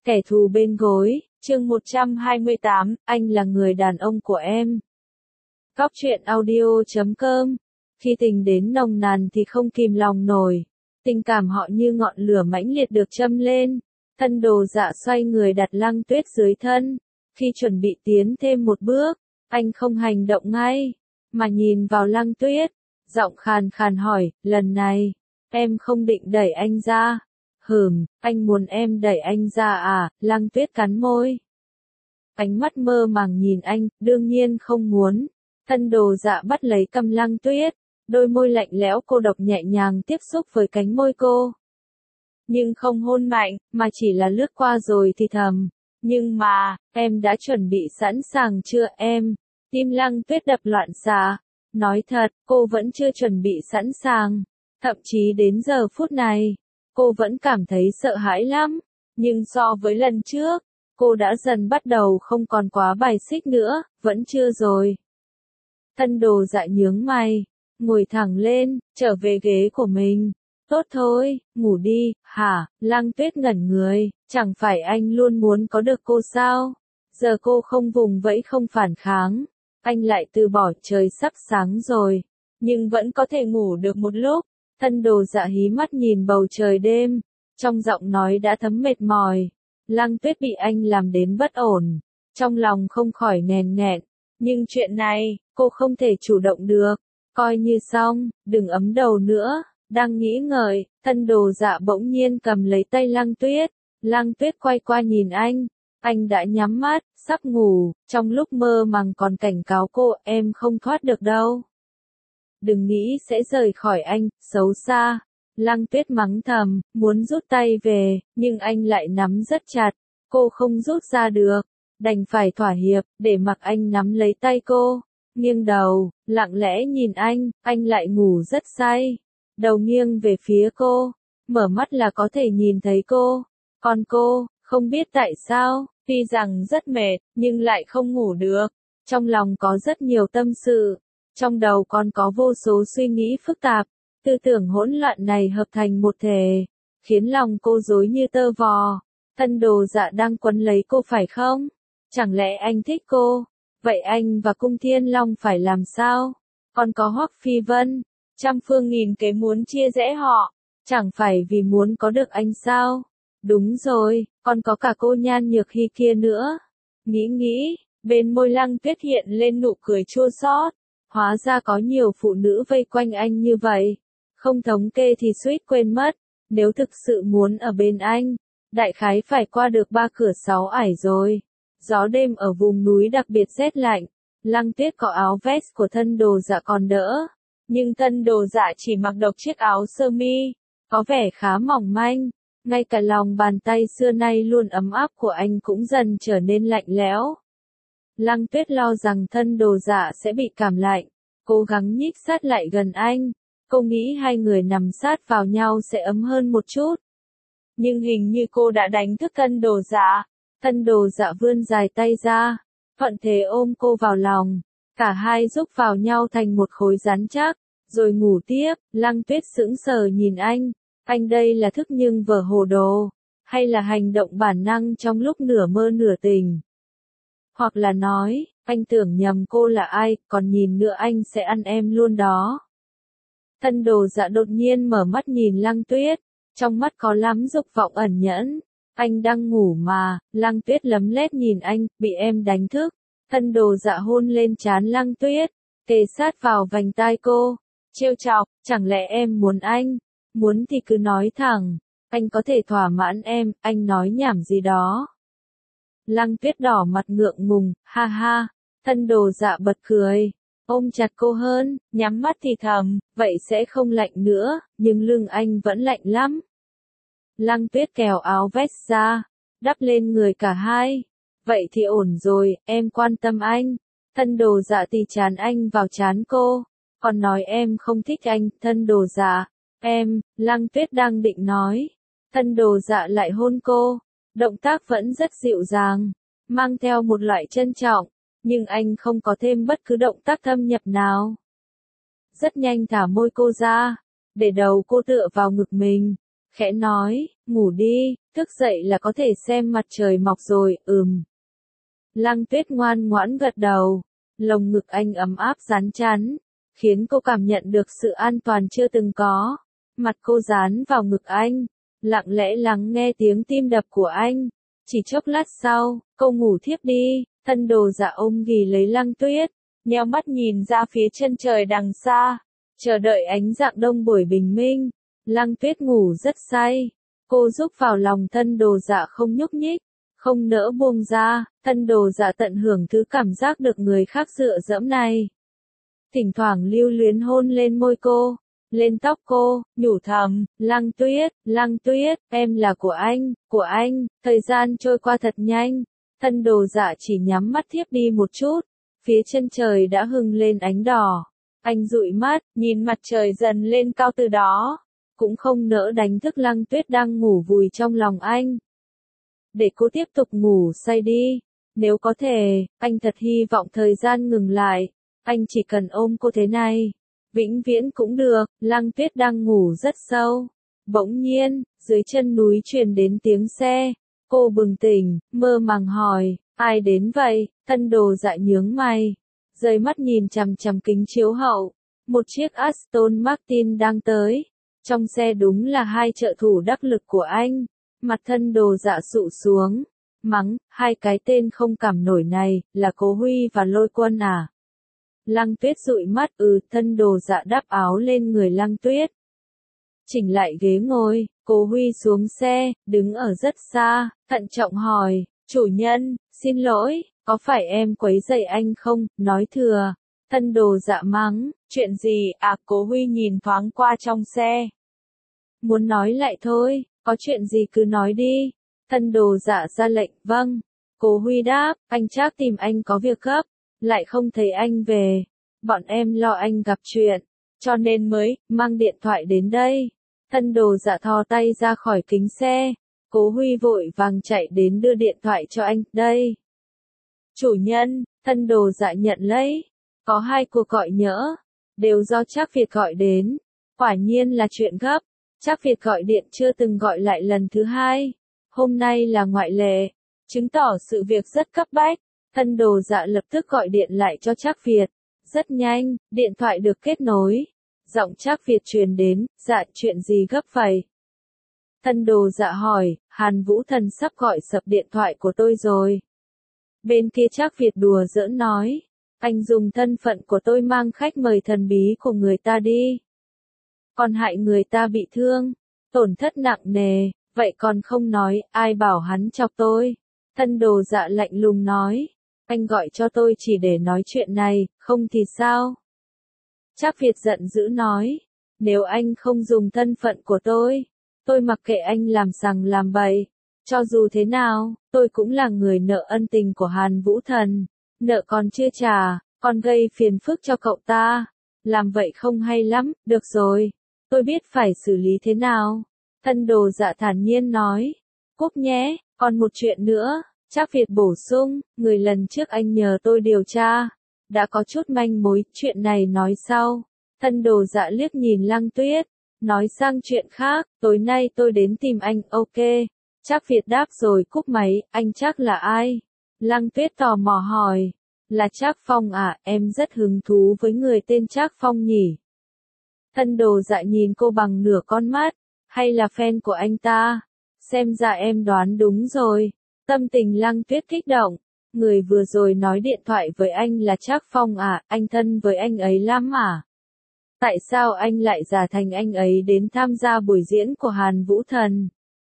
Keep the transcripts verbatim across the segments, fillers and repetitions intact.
Kẻ thù bên gối, chương một trăm hai mươi tám, anh là người đàn ông của em. Góc truyện audio chấm com. Khi tình đến nồng nàn thì không kìm lòng nổi. Tình cảm họ như ngọn lửa mãnh liệt được châm lên. Thân Đồ Dạ xoay người đặt Lăng Tuyết dưới thân. Khi chuẩn bị tiến thêm một bước, anh không hành động ngay, mà nhìn vào Lăng Tuyết. Giọng khàn khàn hỏi, lần này, em không định đẩy anh ra. Hừm, anh muốn em đẩy anh ra à? Lăng Tuyết cắn môi. Ánh mắt mơ màng nhìn anh, đương nhiên không muốn. Thân Đồ Dạ bắt lấy cầm Lăng Tuyết, đôi môi lạnh lẽo cô độc nhẹ nhàng tiếp xúc với cánh môi cô. Nhưng không hôn mạnh, mà chỉ là lướt qua rồi thì thầm. Nhưng mà, em đã chuẩn bị sẵn sàng chưa em? Tim Lăng Tuyết đập loạn xạ. Nói thật, cô vẫn chưa chuẩn bị sẵn sàng. Thậm chí đến giờ phút này, cô vẫn cảm thấy sợ hãi lắm. Nhưng so với lần trước, cô đã dần bắt đầu không còn quá bài xích nữa, vẫn chưa rồi. Thân Đồ Dạ nhướng mày, ngồi thẳng lên, trở về ghế của mình. Tốt thôi, ngủ đi, hả? Lăng Tuyết ngẩn người, chẳng phải anh luôn muốn có được cô sao? Giờ cô không vùng vẫy không phản kháng. Anh lại từ bỏ, trời sắp sáng rồi, nhưng vẫn có thể ngủ được một lúc. Thân Đồ Dạ hí mắt nhìn bầu trời đêm, trong giọng nói đã thấm mệt mỏi. Lăng Tuyết bị anh làm đến bất ổn, trong lòng không khỏi nghèn nghẹn. Nhưng chuyện này, cô không thể chủ động được, coi như xong, đừng ấm đầu nữa. Đang nghĩ ngợi, Thân Đồ Dạ bỗng nhiên cầm lấy tay Lăng Tuyết. Lăng Tuyết quay qua nhìn anh. Anh đã nhắm mắt, sắp ngủ, trong lúc mơ màng còn cảnh cáo cô, em không thoát được đâu. Đừng nghĩ sẽ rời khỏi anh, xấu xa. Lăng Tuyết mắng thầm, muốn rút tay về, nhưng anh lại nắm rất chặt. Cô không rút ra được, đành phải thỏa hiệp, để mặc anh nắm lấy tay cô. Nghiêng đầu, lặng lẽ nhìn anh, anh lại ngủ rất say. Đầu nghiêng về phía cô, mở mắt là có thể nhìn thấy cô. Còn cô, không biết tại sao, tuy rằng rất mệt, nhưng lại không ngủ được. Trong lòng có rất nhiều tâm sự, trong đầu còn có vô số suy nghĩ phức tạp. Tư tưởng hỗn loạn này hợp thành một thể, khiến lòng cô rối như tơ vò. Thân Đồ Dạ đang quấn lấy cô phải không? Chẳng lẽ anh thích cô? Vậy anh và Cung Thiên Long phải làm sao? Còn có Hoắc Phi Vân, trăm phương nghìn kế muốn chia rẽ họ, chẳng phải vì muốn có được anh sao? Đúng rồi, còn có cả cô Nhan Nhược Hy kia nữa. Nghĩ nghĩ, bên môi Lăng Tuyết hiện lên nụ cười chua xót. Hóa ra có nhiều phụ nữ vây quanh anh như vậy. Không thống kê thì suýt quên mất. Nếu thực sự muốn ở bên anh, đại khái phải qua được ba cửa sáu ải rồi. Gió đêm ở vùng núi đặc biệt rét lạnh. Lăng Tuyết có áo vest của Thân Đồ Dạ còn đỡ. Nhưng Thân Đồ Dạ chỉ mặc độc chiếc áo sơ mi, có vẻ khá mỏng manh. Ngay cả lòng bàn tay xưa nay luôn ấm áp của anh cũng dần trở nên lạnh lẽo. Lăng Tuyết lo rằng Thân Đồ Dạ sẽ bị cảm lạnh, cố gắng nhích sát lại gần anh. Cô nghĩ hai người nằm sát vào nhau sẽ ấm hơn một chút. Nhưng hình như cô đã đánh thức Thân Đồ Dạ. Thân Đồ Dạ vươn dài tay ra, thuận thế ôm cô vào lòng. Cả hai giúp vào nhau thành một khối rắn chắc, rồi ngủ tiếp. Lăng Tuyết sững sờ nhìn anh. Anh đây là thức nhưng vờ hồ đồ, hay là hành động bản năng trong lúc nửa mơ nửa tỉnh? Hoặc là nói, anh tưởng nhầm cô là ai, còn nhìn nữa anh sẽ ăn em luôn đó. Thân Đồ Dạ đột nhiên mở mắt nhìn Lăng Tuyết, trong mắt có lắm dục vọng ẩn nhẫn. Anh đang ngủ mà. Lăng Tuyết lấm lét nhìn anh, bị em đánh thức. Thân Đồ Dạ hôn lên trán Lăng Tuyết, kề sát vào vành tai cô, trêu chọc, chẳng lẽ em muốn anh? Muốn thì cứ nói thẳng, anh có thể thỏa mãn em, anh nói nhảm gì đó. Lăng Tuyết đỏ mặt ngượng ngùng, ha ha. Thân Đồ Dạ bật cười, ôm chặt cô hơn, nhắm mắt thì thầm, vậy sẽ không lạnh nữa, nhưng lưng anh vẫn lạnh lắm. Lăng Tuyết kéo áo vest ra, đắp lên người cả hai. Vậy thì ổn rồi, em quan tâm anh. Thân Đồ Dạ tì chán anh vào trán cô, còn nói em không thích anh. Thân Đồ Dạ, em, Lăng Tuyết đang định nói. Thân Đồ Dạ lại hôn cô, động tác vẫn rất dịu dàng, mang theo một loại trân trọng, nhưng anh không có thêm bất cứ động tác thâm nhập nào. Rất nhanh thả môi cô ra, để đầu cô tựa vào ngực mình. khẽ nói, ngủ đi, thức dậy là có thể xem mặt trời mọc rồi, ừm. Lăng Tuyết ngoan ngoãn gật đầu, lồng ngực anh ấm áp rắn chắn, khiến cô cảm nhận được sự an toàn chưa từng có. Mặt cô dán vào ngực anh, lặng lẽ lắng nghe tiếng tim đập của anh. Chỉ chốc lát sau, cô ngủ thiếp đi, Thân Đồ Dạ ôm ghì lấy Lăng Tuyết, nheo mắt nhìn ra phía chân trời đằng xa, chờ đợi ánh rạng đông buổi bình minh. Lăng Tuyết ngủ rất say, cô rúc vào lòng Thân Đồ Dạ không nhúc nhích, không nỡ buông ra. Thân Đồ Dạ tận hưởng thứ cảm giác được người khác dựa dẫm này. Thỉnh thoảng lưu luyến hôn lên môi cô, lên tóc cô, nhủ thầm, Lăng Tuyết, Lăng Tuyết, em là của anh, của anh. Thời gian trôi qua thật nhanh, Thân Đồ Dạ chỉ nhắm mắt thiếp đi một chút, phía chân trời đã hừng lên ánh đỏ. Anh dụi mắt, nhìn mặt trời dần lên cao từ đó, cũng không nỡ đánh thức Lăng Tuyết đang ngủ vùi trong lòng anh. Để cô tiếp tục ngủ say đi, nếu có thể, anh thật hy vọng thời gian ngừng lại, anh chỉ cần ôm cô thế này, vĩnh viễn cũng được. Lăng Tuyết đang ngủ rất sâu, bỗng nhiên, dưới chân núi truyền đến tiếng xe, cô bừng tỉnh, mơ màng hỏi, ai đến vậy? Thân Đồ Dạ nhướng mày, rời mắt nhìn chằm chằm kính chiếu hậu, một chiếc Aston Martin đang tới, trong xe đúng là hai trợ thủ đắc lực của anh. Mặt Thân Đồ Dạ sụ xuống, mắng, hai cái tên không cảm nổi này, là Cố Huy và Lôi Quân à? Lăng Tuyết dụi mắt, ừ. Thân Đồ Dạ đắp áo lên người Lăng Tuyết, chỉnh lại ghế ngồi. Cố Huy xuống xe, đứng ở rất xa, thận trọng hỏi, chủ nhân, xin lỗi, có phải em quấy rầy anh không? Nói thừa. Thân Đồ Dạ mắng, chuyện gì à? Cố Huy nhìn thoáng qua trong xe, muốn nói lại thôi, có chuyện gì cứ nói đi. Thân Đồ Dạ ra lệnh, vâng. Cố Huy đáp, anh Trác tìm anh có việc gấp, lại không thấy anh về, bọn em lo anh gặp chuyện, cho nên mới mang điện thoại đến đây. Thân Đồ Dạ thò tay ra khỏi kính xe, Cố Huy vội vàng chạy đến đưa điện thoại cho anh, đây. Chủ nhân. Thân Đồ Dạ nhận lấy, có hai cuộc gọi nhỡ, đều do Trác Việt gọi đến, quả nhiên là chuyện gấp. Trác Việt gọi điện chưa từng gọi lại lần thứ hai, hôm nay là ngoại lệ, chứng tỏ sự việc rất cấp bách. Thân Đồ Dạ lập tức gọi điện lại cho Trác Việt, rất nhanh, điện thoại được kết nối, giọng Trác Việt truyền đến, dạ chuyện gì gấp vậy? Thân Đồ Dạ hỏi, Hàn Vũ Thần sắp gọi sập điện thoại của tôi rồi. Bên kia Trác Việt đùa giỡn nói, anh dùng thân phận của tôi mang khách mời thần bí của người ta đi, còn hại người ta bị thương, tổn thất nặng nề, vậy còn không nói, ai bảo hắn chọc tôi? Thân Đồ Dạ lạnh lùng nói, anh gọi cho tôi chỉ để nói chuyện này, không thì sao? Trác Việt giận dữ nói, nếu anh không dùng thân phận của tôi, tôi mặc kệ anh làm sằng làm bậy, cho dù thế nào, tôi cũng là người nợ ân tình của Hàn Vũ Thần, nợ còn chưa trả, còn gây phiền phức cho cậu ta, làm vậy không hay lắm. Được rồi, tôi biết phải xử lý thế nào. Thân Đồ Dạ thản nhiên nói, cúp nhé, còn một chuyện nữa. Trác Việt bổ sung, người lần trước anh nhờ tôi điều tra, đã có chút manh mối, chuyện này nói sau. Thân Đồ Dạ liếc nhìn Lăng Tuyết, nói sang chuyện khác, tối nay tôi đến tìm anh, ok. Trác Việt đáp rồi cúp máy, anh Trác là ai? Lăng Tuyết tò mò hỏi, là Trác Phong à, em rất hứng thú với người tên Trác Phong nhỉ? Thân Đồ Dạ nhìn cô bằng nửa con mắt, hay là fan của anh ta? Xem ra em đoán đúng rồi. Tâm tình Lăng Tuyết kích động, người vừa rồi nói điện thoại với anh là Trác Phong à, anh thân với anh ấy lắm à? Tại sao anh lại giả thành anh ấy đến tham gia buổi diễn của Hàn Vũ Thần?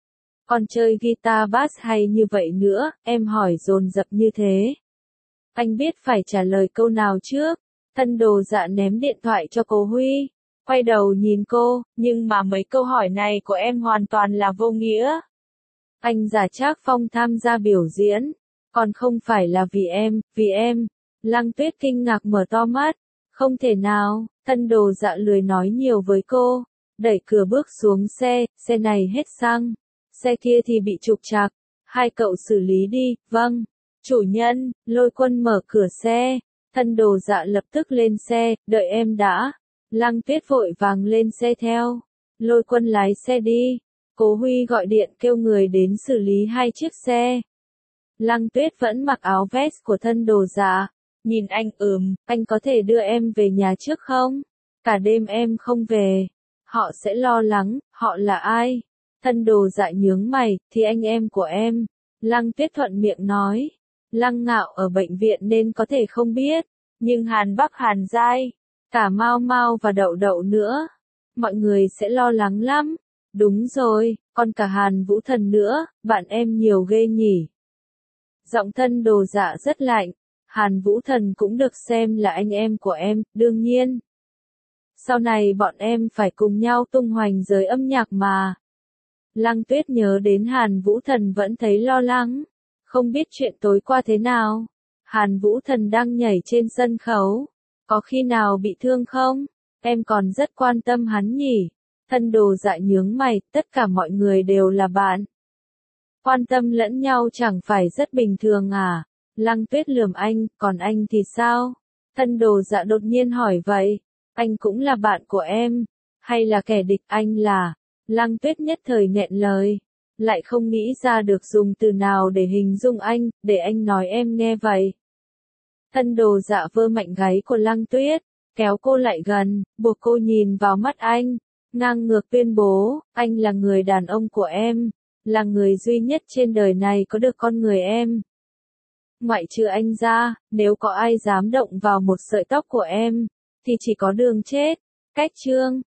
Còn chơi guitar bass hay như vậy nữa, em hỏi dồn dập như thế. Anh biết phải trả lời câu nào trước. Thân Đồ Dạ ném điện thoại cho Cố Huy, quay đầu nhìn cô, nhưng mà mấy câu hỏi này của em hoàn toàn là vô nghĩa. Anh giả Trác Phong tham gia biểu diễn, còn không phải là vì em, vì em. Lăng Tuyết kinh ngạc mở to mắt, không thể nào. Thân Đồ Dạ lười nói nhiều với cô, đẩy cửa bước xuống xe, xe này hết xăng, xe kia thì bị trục trặc, hai cậu xử lý đi. Vâng, chủ nhân. Lôi Quân mở cửa xe, Thân Đồ Dạ lập tức lên xe, đợi em đã. Lăng Tuyết vội vàng lên xe theo, Lôi Quân lái xe đi. Cố Huy gọi điện kêu người đến xử lý hai chiếc xe. Lăng Tuyết vẫn mặc áo vest của thân đồ dạ. Nhìn anh ừm, anh có thể đưa em về nhà trước không? Cả đêm em không về. Họ sẽ lo lắng, họ là ai? Thân đồ dạ nhướng mày, thì anh em của em. Lăng Tuyết thuận miệng nói. Lăng Ngạo ở bệnh viện nên có thể không biết. Nhưng Hàn Bắc Hàn Giai, cả Mao Mao và Đậu Đậu nữa. Mọi người sẽ lo lắng lắm. Đúng rồi, còn cả Hàn Vũ Thần nữa, bạn em nhiều ghê nhỉ. Giọng thân đồ dạ rất lạnh. Hàn Vũ Thần cũng được xem là anh em của em, đương nhiên. Sau này bọn em phải cùng nhau tung hoành giới âm nhạc mà. Lăng Tuyết nhớ đến Hàn Vũ Thần vẫn thấy lo lắng. Không biết chuyện tối qua thế nào. Hàn Vũ Thần đang nhảy trên sân khấu. Có khi nào bị thương không? Em còn rất quan tâm hắn nhỉ. Thân đồ dạ nhướng mày, tất cả mọi người đều là bạn. Quan tâm lẫn nhau chẳng phải rất bình thường à? Lăng Tuyết lườm anh, còn anh thì sao? Thân đồ dạ đột nhiên hỏi vậy. Anh cũng là bạn của em. Hay là kẻ địch anh là? Lăng Tuyết nhất thời nghẹn lời. Lại không nghĩ ra được dùng từ nào để hình dung anh, để anh nói em nghe vậy. Thân đồ dạ vơ mạnh gáy của Lăng Tuyết, kéo cô lại gần, buộc cô nhìn vào mắt anh. Ngang ngược tuyên bố, anh là người đàn ông của em. Là người duy nhất trên đời này có được con người em. Ngoại trừ anh ra, nếu có ai dám động vào một sợi tóc của em, thì chỉ có đường chết. Cách chương